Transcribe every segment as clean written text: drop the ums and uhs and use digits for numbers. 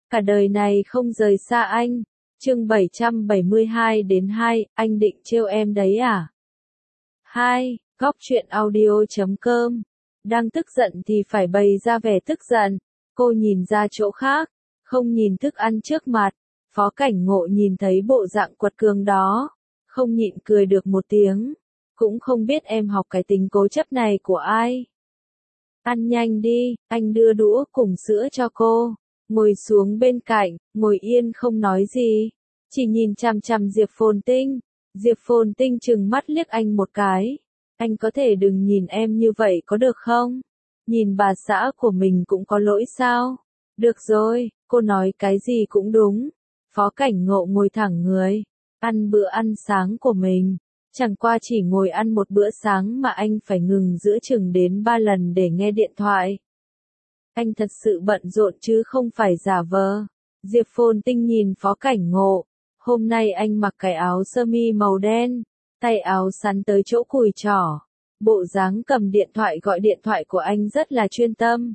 Cả đời này không rời xa anh. Chương 772-2, anh định trêu em đấy à? 2. Góc truyện audio.com. Đang tức giận thì phải bày ra vẻ tức giận. Cô nhìn ra chỗ khác, không nhìn thức ăn trước mặt. Phó Cảnh Ngộ nhìn thấy bộ dạng quật cường đó, không nhịn cười được một tiếng. Cũng không biết em học cái tính cố chấp này của ai. Ăn nhanh đi, anh đưa đũa cùng sữa cho cô. Ngồi xuống bên cạnh, ngồi yên không nói gì. Chỉ nhìn chằm chằm Diệp Phồn Tinh. Diệp Phồn Tinh trừng mắt liếc anh một cái. Anh có thể đừng nhìn em như vậy có được không? Nhìn bà xã của mình cũng có lỗi sao? Được rồi, cô nói cái gì cũng đúng. Phó Cảnh Ngộ ngồi thẳng người, ăn bữa ăn sáng của mình. Chẳng qua chỉ ngồi ăn một bữa sáng mà anh phải ngừng giữa chừng đến 3 lần để nghe điện thoại. Anh thật sự bận rộn chứ không phải giả vờ. Diệp Phồn Tinh nhìn Phó Cảnh Ngộ. Hôm nay anh mặc cái áo sơ mi màu đen, tay áo sắn tới chỗ cùi chỏ. Bộ dáng cầm điện thoại gọi điện thoại của anh rất là chuyên tâm.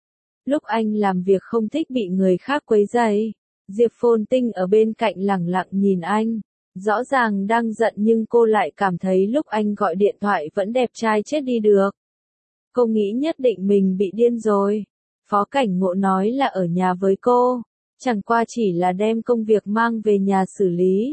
Lúc anh làm việc không thích bị người khác quấy rầy. Diệp Phồn Tinh ở bên cạnh lẳng lặng nhìn anh. Rõ ràng đang giận nhưng cô lại cảm thấy lúc anh gọi điện thoại vẫn đẹp trai chết đi được. Cô nghĩ nhất định mình bị điên rồi. Phó Cảnh Ngộ nói là ở nhà với cô. Chẳng qua chỉ là đem công việc mang về nhà xử lý.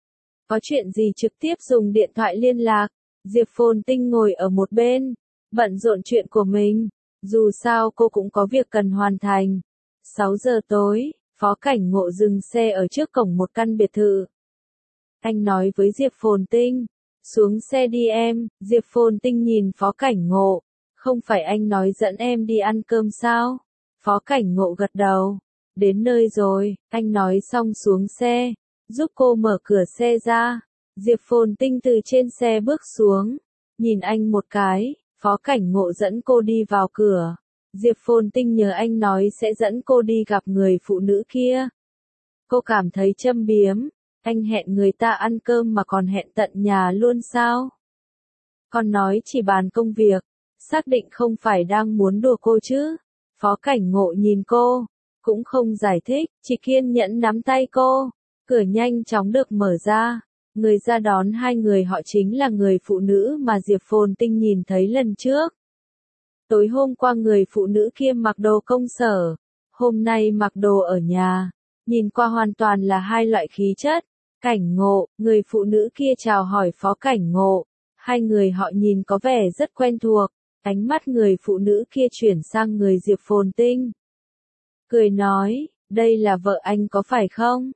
Có chuyện gì trực tiếp dùng điện thoại liên lạc. Diệp Phồn Tinh ngồi ở một bên, bận rộn chuyện của mình. Dù sao cô cũng có việc cần hoàn thành. 6 giờ tối, Phó Cảnh Ngộ dừng xe ở trước cổng một căn biệt thự. Anh nói với Diệp Phồn Tinh, xuống xe đi em. Diệp Phồn Tinh nhìn Phó Cảnh Ngộ, không phải anh nói dẫn em đi ăn cơm sao? Phó Cảnh Ngộ gật đầu, đến nơi rồi, anh nói xong xuống xe, giúp cô mở cửa xe ra. Diệp Phồn Tinh từ trên xe bước xuống, nhìn anh một cái, Phó Cảnh Ngộ dẫn cô đi vào cửa. Diệp Phồn Tinh nhớ anh nói sẽ dẫn cô đi gặp người phụ nữ kia. Cô cảm thấy châm biếm, anh hẹn người ta ăn cơm mà còn hẹn tận nhà luôn sao? Còn nói chỉ bàn công việc, xác định không phải đang muốn đùa cô chứ? Phó Cảnh Ngộ nhìn cô, cũng không giải thích, chỉ kiên nhẫn nắm tay cô. Cửa nhanh chóng được mở ra. Người ra đón hai người họ chính là người phụ nữ mà Diệp Phồn Tinh nhìn thấy lần trước. Tối hôm qua người phụ nữ kia mặc đồ công sở, hôm nay mặc đồ ở nhà. Nhìn qua hoàn toàn là hai loại khí chất. Cảnh Ngộ, người phụ nữ kia chào hỏi Phó Cảnh Ngộ. Hai người họ nhìn có vẻ rất quen thuộc. Ánh mắt người phụ nữ kia chuyển sang người Diệp Phồn Tinh. Cười nói, đây là vợ anh có phải không?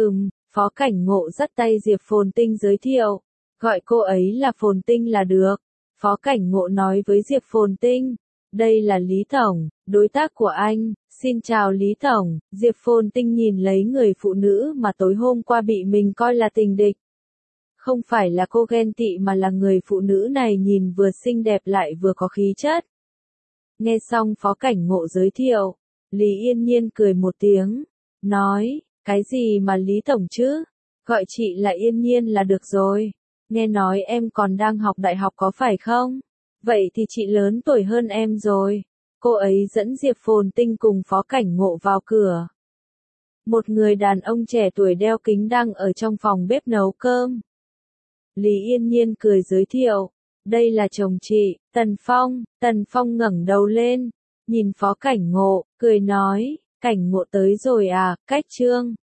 Phó Cảnh Ngộ dắt tay Diệp Phồn Tinh giới thiệu. Gọi cô ấy là Phồn Tinh là được. Phó Cảnh Ngộ nói với Diệp Phồn Tinh. Đây là Lý Tổng, đối tác của anh. Xin chào Lý Tổng. Diệp Phồn Tinh nhìn lấy người phụ nữ mà tối hôm qua bị mình coi là tình địch. Không phải là cô ghen tị mà là người phụ nữ này nhìn vừa xinh đẹp lại vừa có khí chất. Nghe xong Phó Cảnh Ngộ giới thiệu, Lý Yên Nhiên cười một tiếng, nói, cái gì mà Lý Tổng chứ? Gọi chị là Yên Nhiên là được rồi. Nghe nói em còn đang học đại học có phải không? Vậy thì chị lớn tuổi hơn em rồi. Cô ấy dẫn Diệp Phồn Tinh cùng Phó Cảnh Ngộ vào cửa. Một người đàn ông trẻ tuổi đeo kính đang ở trong phòng bếp nấu cơm. Lý Yên Nhiên cười giới thiệu, đây là chồng chị, Tần Phong. Tần Phong ngẩng đầu lên, nhìn Phó Cảnh Ngộ, cười nói, Cảnh Ngộ tới rồi à, cách Trương.